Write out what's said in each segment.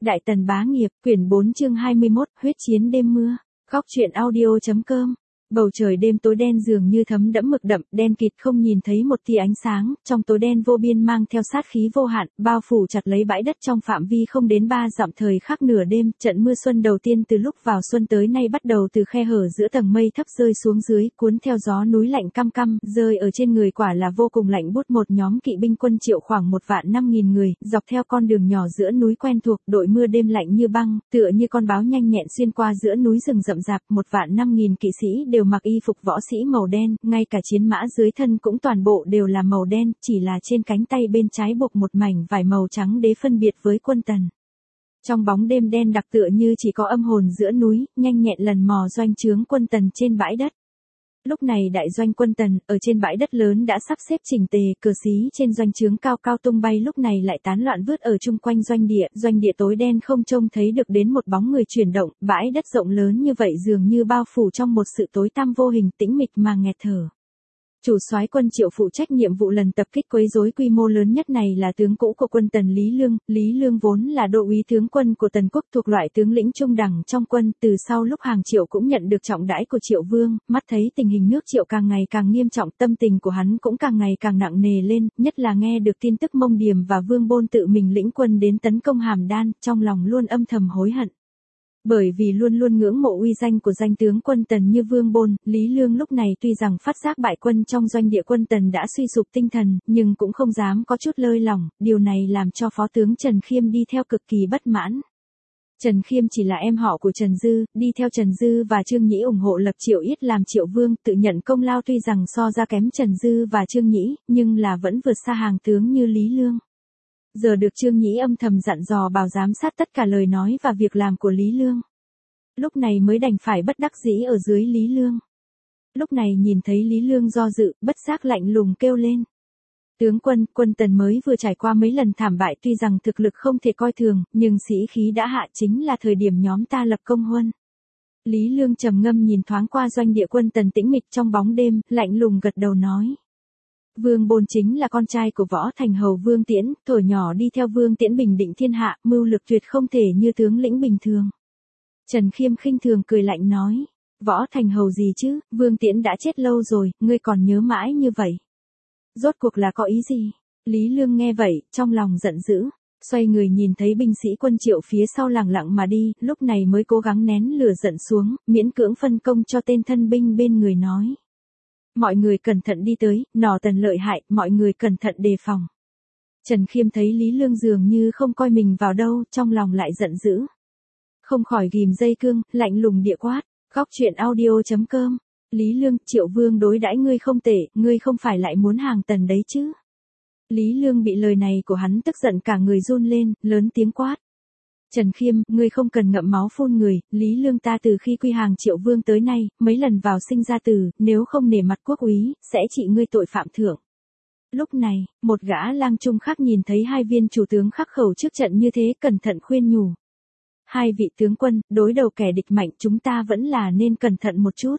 Đại Tần bá nghiệp, quyển 4 chương 21, huyết chiến đêm mưa. Góc truyện audio.com. Bầu trời đêm tối đen dường như thấm đẫm mực đậm, đen kịt không nhìn thấy một tia ánh sáng, trong tối đen vô biên mang theo sát khí vô hạn, bao phủ chặt lấy bãi đất trong phạm vi không đến 3 dặm. Thời khắc nửa đêm, trận mưa xuân đầu tiên từ lúc vào xuân tới nay bắt đầu từ khe hở giữa tầng mây thấp rơi xuống dưới, cuốn theo gió núi lạnh căm căm, rơi ở trên người quả là vô cùng lạnh buốt. Một nhóm kỵ binh quân Triệu khoảng 1.500.000 người, dọc theo con đường nhỏ giữa núi quen thuộc, đội mưa đêm lạnh như băng, tựa như con báo nhanh nhẹn xuyên qua giữa núi rừng rậm rạp. 1.500.000 kỵ sĩ đều mặc y phục võ sĩ màu đen, ngay cả chiến mã dưới thân cũng toàn bộ đều là màu đen, chỉ là trên cánh tay bên trái buộc một mảnh vải màu trắng để phân biệt với quân Tần. Trong bóng đêm đen đặc tựa như chỉ có âm hồn giữa núi, nhanh nhẹn lần mò doanh trướng quân Tần trên bãi đất. Lúc này đại doanh quân Tần, ở trên bãi đất lớn đã sắp xếp chỉnh tề, cờ xí trên doanh trướng cao cao tung bay lúc này lại tán loạn vứt ở chung quanh doanh địa tối đen không trông thấy được đến một bóng người chuyển động, bãi đất rộng lớn như vậy dường như bao phủ trong một sự tối tăm vô hình, tĩnh mịch mà nghẹt thở. Chủ soái quân Triệu phụ trách nhiệm vụ lần tập kích quấy rối quy mô lớn nhất này là tướng cũ của quân Tần Lý Lương vốn là đô úy tướng quân của Tần quốc, thuộc loại tướng lĩnh trung đẳng trong quân, từ sau lúc hàng Triệu cũng nhận được trọng đãi của Triệu vương, mắt thấy tình hình nước Triệu càng ngày càng nghiêm trọng, tâm tình của hắn cũng càng ngày càng nặng nề lên, nhất là nghe được tin tức Mông Điềm và Vương Bôn tự mình lĩnh quân đến tấn công Hàm Đan, trong lòng luôn âm thầm hối hận. Bởi vì luôn luôn ngưỡng mộ uy danh của danh tướng quân Tần như Vương Bôn, Lý Lương lúc này tuy rằng phát giác bại quân trong doanh địa quân Tần đã suy sụp tinh thần, nhưng cũng không dám có chút lơi lỏng, điều này làm cho phó tướng Trần Khiêm đi theo cực kỳ bất mãn. Trần Khiêm chỉ là em họ của Trần Dư, đi theo Trần Dư và Trương Nhĩ ủng hộ lập Triệu Yết làm Triệu Vương, tự nhận công lao tuy rằng so ra kém Trần Dư và Trương Nhĩ, nhưng là vẫn vượt xa hàng tướng như Lý Lương. Giờ được Trương Nhĩ âm thầm dặn dò bảo giám sát tất cả lời nói và việc làm của Lý Lương. Lúc này mới đành phải bất đắc dĩ ở dưới Lý Lương. Lúc này nhìn thấy Lý Lương do dự, bất giác lạnh lùng kêu lên. Tướng quân Tần mới vừa trải qua mấy lần thảm bại, tuy rằng thực lực không thể coi thường, nhưng sĩ khí đã hạ, chính là thời điểm nhóm ta lập công huân. Lý Lương trầm ngâm nhìn thoáng qua doanh địa quân Tần tĩnh mịch trong bóng đêm, lạnh lùng gật đầu nói. Vương Bôn chính là con trai của Võ Thành Hầu Vương Tiễn, thuở nhỏ đi theo Vương Tiễn bình định thiên hạ, mưu lược tuyệt không thể như tướng lĩnh bình thường. Trần Khiêm khinh thường cười lạnh nói, Võ Thành Hầu gì chứ, Vương Tiễn đã chết lâu rồi, ngươi còn nhớ mãi như vậy. Rốt cuộc là có ý gì? Lý Lương nghe vậy, trong lòng giận dữ, xoay người nhìn thấy binh sĩ quân Triệu phía sau lẳng lặng mà đi, lúc này mới cố gắng nén lửa giận xuống, miễn cưỡng phân công cho tên thân binh bên người nói. Mọi người cẩn thận đi tới, nỏ Tần lợi hại, mọi người cẩn thận đề phòng. Trần Khiêm thấy Lý Lương dường như không coi mình vào đâu, trong lòng lại giận dữ. Không khỏi ghim dây cương, lạnh lùng địa quát, góc truyện audio.com. Lý Lương, Triệu Vương đối đãi ngươi không tệ, ngươi không phải lại muốn hàng Tần đấy chứ. Lý Lương bị lời này của hắn tức giận cả người run lên, lớn tiếng quát. Trần Khiêm, ngươi không cần ngậm máu phun người, Lý Lương ta từ khi quy hàng Triệu Vương tới nay, mấy lần vào sinh ra tử, nếu không nể mặt quốc úy, sẽ trị ngươi tội phạm thưởng. Lúc này, một gã lang trung khác nhìn thấy hai viên chủ tướng khắc khẩu trước trận như thế, cẩn thận khuyên nhủ. Hai vị tướng quân, đối đầu kẻ địch mạnh, chúng ta vẫn là nên cẩn thận một chút.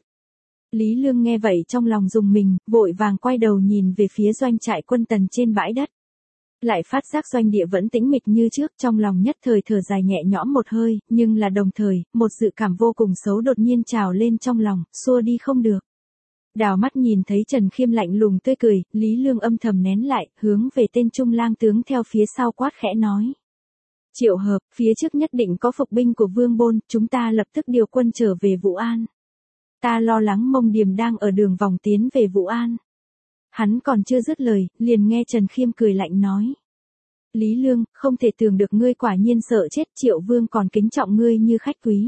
Lý Lương nghe vậy trong lòng rùng mình, vội vàng quay đầu nhìn về phía doanh trại quân Tần trên bãi đất. Lại phát giác doanh địa vẫn tĩnh mịch như trước, trong lòng nhất thời thở dài nhẹ nhõm một hơi, nhưng là đồng thời, một dự cảm vô cùng xấu đột nhiên trào lên trong lòng, xua đi không được. Đào mắt nhìn thấy Trần Khiêm lạnh lùng tươi cười, Lý Lương âm thầm nén lại, hướng về tên trung lang tướng theo phía sau quát khẽ nói. Triệu Hợp, phía trước nhất định có phục binh của Vương Bôn, chúng ta lập tức điều quân trở về Vũ An. Ta lo lắng Mông Điềm đang ở đường vòng tiến về Vũ An. Hắn còn chưa dứt lời, liền nghe Trần Khiêm cười lạnh nói. Lý Lương, không thể tưởng được ngươi quả nhiên sợ chết, Triệu Vương còn kính trọng ngươi như khách quý.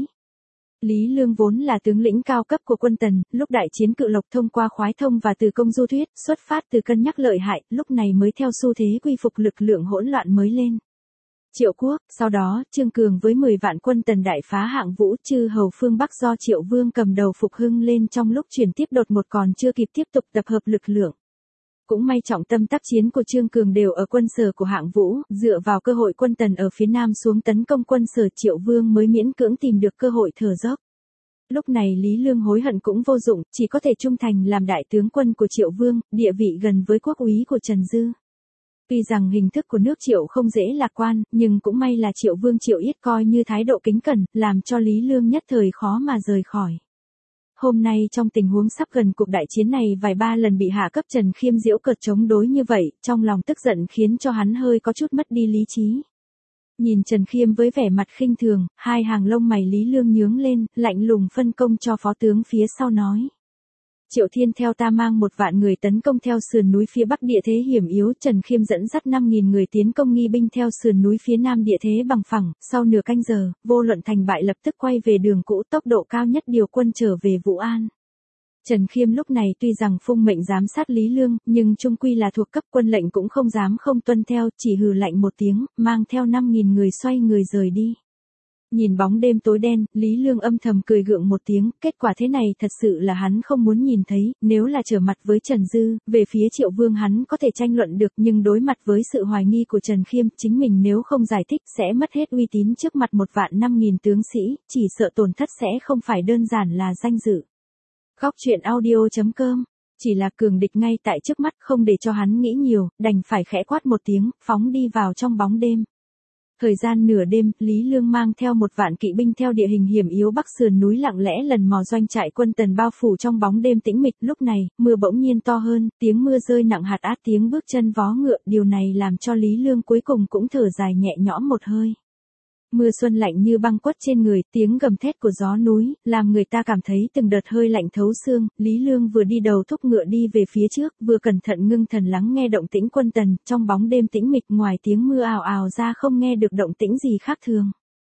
Lý Lương vốn là tướng lĩnh cao cấp của quân Tần, lúc đại chiến Cự Lộc thông qua khoái thông và từ công du thuyết, xuất phát từ cân nhắc lợi hại, lúc này mới theo xu thế quy phục lực lượng hỗn loạn mới lên. Triệu Quốc, sau đó, Trương Cường với 10 vạn quân Tần đại phá Hạng Vũ, chư hầu phương Bắc do Triệu Vương cầm đầu phục hưng lên trong lúc chuyển tiếp đột một còn chưa kịp tiếp tục tập hợp lực lượng. Cũng may trọng tâm tác chiến của Trương Cường đều ở quân sở của Hạng Vũ, dựa vào cơ hội quân Tần ở phía Nam xuống tấn công quân sở Triệu Vương mới miễn cưỡng tìm được cơ hội thở dốc. Lúc này Lý Lương hối hận cũng vô dụng, chỉ có thể trung thành làm đại tướng quân của Triệu Vương, địa vị gần với quốc úy của Trần Dư. Tuy rằng hình thức của nước Triệu không dễ lạc quan, nhưng cũng may là Triệu Vương Triệu Yết coi như thái độ kính cẩn, làm cho Lý Lương nhất thời khó mà rời khỏi. Hôm nay trong tình huống sắp gần cuộc đại chiến này vài ba lần bị hạ cấp Trần Khiêm giễu cợt chống đối như vậy, trong lòng tức giận khiến cho hắn hơi có chút mất đi lý trí. Nhìn Trần Khiêm với vẻ mặt khinh thường, hai hàng lông mày Lý Lương nhướng lên, lạnh lùng phân công cho phó tướng phía sau nói. Triệu Thiên theo ta mang 1 vạn người tấn công theo sườn núi phía bắc địa thế hiểm yếu, Trần Khiêm dẫn dắt 5.000 người tiến công nghi binh theo sườn núi phía nam địa thế bằng phẳng, sau nửa canh giờ, vô luận thành bại lập tức quay về đường cũ, tốc độ cao nhất điều quân trở về Vũ An. Trần Khiêm lúc này tuy rằng phụng mệnh giám sát Lý Lương, nhưng chung quy là thuộc cấp quân lệnh cũng không dám không tuân theo, chỉ hừ lạnh một tiếng, mang theo 5.000 người xoay người rời đi. Nhìn bóng đêm tối đen, Lý Lương âm thầm cười gượng một tiếng, kết quả thế này thật sự là hắn không muốn nhìn thấy, nếu là trở mặt với Trần Dư, về phía Triệu Vương hắn có thể tranh luận được, nhưng đối mặt với sự hoài nghi của Trần Khiêm, chính mình nếu không giải thích sẽ mất hết uy tín trước mặt 1.500.000 tướng sĩ, chỉ sợ tổn thất sẽ không phải đơn giản là danh dự. Góc truyện audio.com, chỉ là cường địch ngay tại trước mắt, không để cho hắn nghĩ nhiều, đành phải khẽ quát một tiếng, phóng đi vào trong bóng đêm. Thời gian nửa đêm, Lý Lương mang theo 1 vạn kỵ binh theo địa hình hiểm yếu bắc sườn núi lặng lẽ lần mò doanh trại quân Tần bao phủ trong bóng đêm tĩnh mịch. Lúc này, mưa bỗng nhiên to hơn, tiếng mưa rơi nặng hạt át, tiếng bước chân vó ngựa, điều này làm cho Lý Lương cuối cùng cũng thở dài nhẹ nhõm một hơi. Mưa xuân lạnh như băng quất trên người, tiếng gầm thét của gió núi, làm người ta cảm thấy từng đợt hơi lạnh thấu xương. Lý Lương vừa đi đầu thúc ngựa đi về phía trước, vừa cẩn thận ngưng thần lắng nghe động tĩnh quân Tần, trong bóng đêm tĩnh mịch ngoài tiếng mưa ào ào ra không nghe được động tĩnh gì khác thường.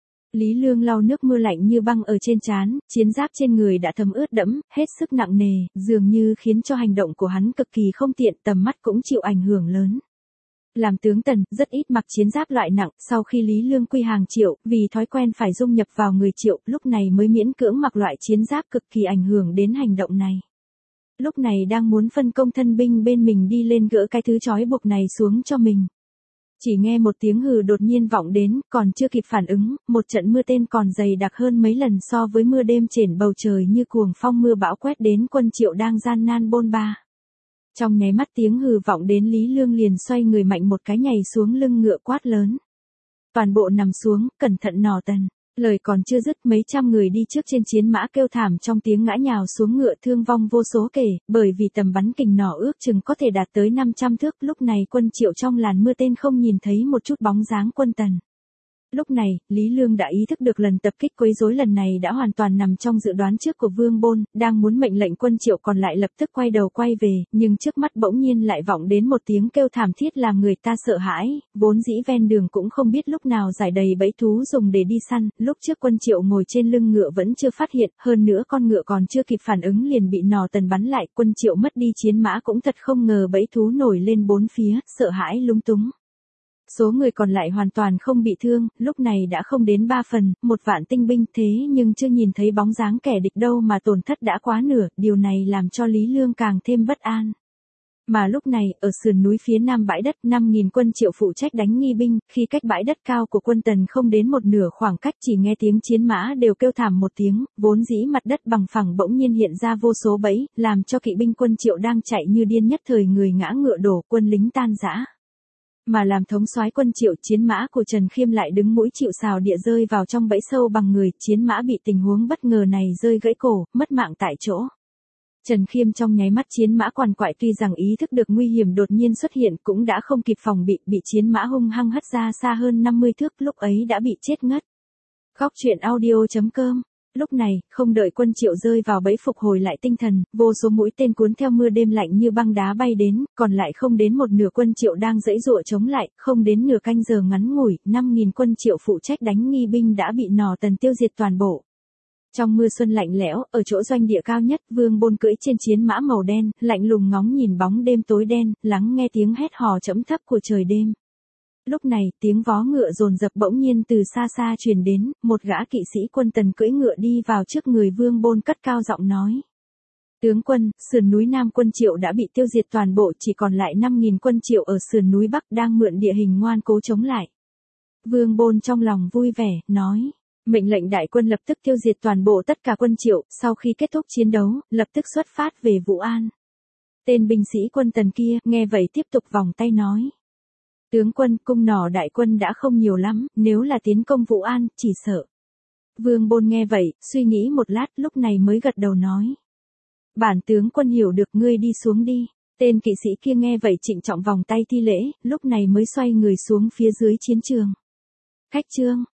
Lý Lương lau nước mưa lạnh như băng ở trên trán, chiến giáp trên người đã thấm ướt đẫm, hết sức nặng nề, dường như khiến cho hành động của hắn cực kỳ không tiện, tầm mắt cũng chịu ảnh hưởng lớn. Làm tướng Tần, rất ít mặc chiến giáp loại nặng, sau khi Lý Lương quy hàng Triệu, vì thói quen phải dung nhập vào người Triệu, lúc này mới miễn cưỡng mặc loại chiến giáp cực kỳ ảnh hưởng đến hành động này. Lúc này đang muốn phân công thân binh bên mình đi lên gỡ cái thứ trói buộc này xuống cho mình. Chỉ nghe một tiếng hừ đột nhiên vọng đến, còn chưa kịp phản ứng, một trận mưa tên còn dày đặc hơn mấy lần so với mưa đêm trên bầu trời như cuồng phong mưa bão quét đến quân Triệu đang gian nan bôn ba. Trong nháy mắt tiếng hừ vọng đến Lý Lương liền xoay người mạnh một cái nhảy xuống lưng ngựa quát lớn. Toàn bộ nằm xuống, cẩn thận nỏ Tần. Lời còn chưa dứt mấy trăm người đi trước trên chiến mã kêu thảm trong tiếng ngã nhào xuống ngựa thương vong vô số kể, bởi vì tầm bắn kình nỏ ước chừng có thể đạt tới 500 thước. Lúc này quân Triệu trong làn mưa tên không nhìn thấy một chút bóng dáng quân Tần. Lúc này, Lý Lương đã ý thức được lần tập kích quấy rối lần này đã hoàn toàn nằm trong dự đoán trước của Vương Bôn, đang muốn mệnh lệnh quân Triệu còn lại lập tức quay đầu quay về, nhưng trước mắt bỗng nhiên lại vọng đến một tiếng kêu thảm thiết làm người ta sợ hãi, vốn dĩ ven đường cũng không biết lúc nào giải đầy bẫy thú dùng để đi săn, lúc trước quân Triệu ngồi trên lưng ngựa vẫn chưa phát hiện, hơn nữa con ngựa còn chưa kịp phản ứng liền bị nỏ Tần bắn lại, quân Triệu mất đi chiến mã cũng thật không ngờ bẫy thú nổi lên bốn phía, sợ hãi lúng túng. Số người còn lại hoàn toàn không bị thương, lúc này đã không đến 3 phần, 1 vạn tinh binh thế nhưng chưa nhìn thấy bóng dáng kẻ địch đâu mà tổn thất đã quá nửa, điều này làm cho Lý Lương càng thêm bất an. Mà lúc này, ở sườn núi phía nam bãi đất, 5.000 quân Triệu phụ trách đánh nghi binh, khi cách bãi đất cao của quân Tần không đến một nửa khoảng cách chỉ nghe tiếng chiến mã đều kêu thảm một tiếng, vốn dĩ mặt đất bằng phẳng bỗng nhiên hiện ra vô số bẫy, làm cho kỵ binh quân Triệu đang chạy như điên nhất thời người ngã ngựa đổ, quân lính tan rã. Mà làm thống soái quân Triệu, chiến mã của Trần Khiêm lại đứng mũi chịu sào địa rơi vào trong bẫy sâu bằng người, chiến mã bị tình huống bất ngờ này rơi gãy cổ, mất mạng tại chỗ. Trần Khiêm trong nháy mắt chiến mã quằn quại, tuy rằng ý thức được nguy hiểm đột nhiên xuất hiện cũng đã không kịp phòng bị chiến mã hung hăng hất ra xa hơn 50 thước, lúc ấy đã bị chết ngất. Góc truyện audio.com. Lúc này, không đợi quân Triệu rơi vào bẫy phục hồi lại tinh thần, vô số mũi tên cuốn theo mưa đêm lạnh như băng đá bay đến, còn lại không đến một nửa quân Triệu đang giãy giụa chống lại, không đến nửa canh giờ ngắn ngủi, 5.000 quân Triệu phụ trách đánh nghi binh đã bị nỏ Tần tiêu diệt toàn bộ. Trong mưa xuân lạnh lẽo, ở chỗ doanh địa cao nhất, Vương Bôn cưỡi trên chiến mã màu đen, lạnh lùng ngóng nhìn bóng đêm tối đen, lắng nghe tiếng hét hò trầm thấp của trời đêm. Lúc này, tiếng vó ngựa dồn dập bỗng nhiên từ xa xa truyền đến, một gã kỵ sĩ quân Tần cưỡi ngựa đi vào trước người Vương Bôn cất cao giọng nói. Tướng quân, sườn núi Nam quân Triệu đã bị tiêu diệt toàn bộ, chỉ còn lại 5.000 quân Triệu ở sườn núi Bắc đang mượn địa hình ngoan cố chống lại. Vương Bôn trong lòng vui vẻ, nói. Mệnh lệnh đại quân lập tức tiêu diệt toàn bộ tất cả quân Triệu, sau khi kết thúc chiến đấu, lập tức xuất phát về Vũ An. Tên binh sĩ quân Tần kia, nghe vậy tiếp tục vòng tay nói. Tướng quân, cung nỏ đại quân đã không nhiều lắm, nếu là tiến công Vũ An, chỉ sợ. Vương Bôn nghe vậy, suy nghĩ một lát, lúc này mới gật đầu nói. Bản tướng quân hiểu được, ngươi đi xuống đi. Tên kỵ sĩ kia nghe vậy trịnh trọng vòng tay thi lễ, lúc này mới xoay người xuống phía dưới chiến trường. Khách trương,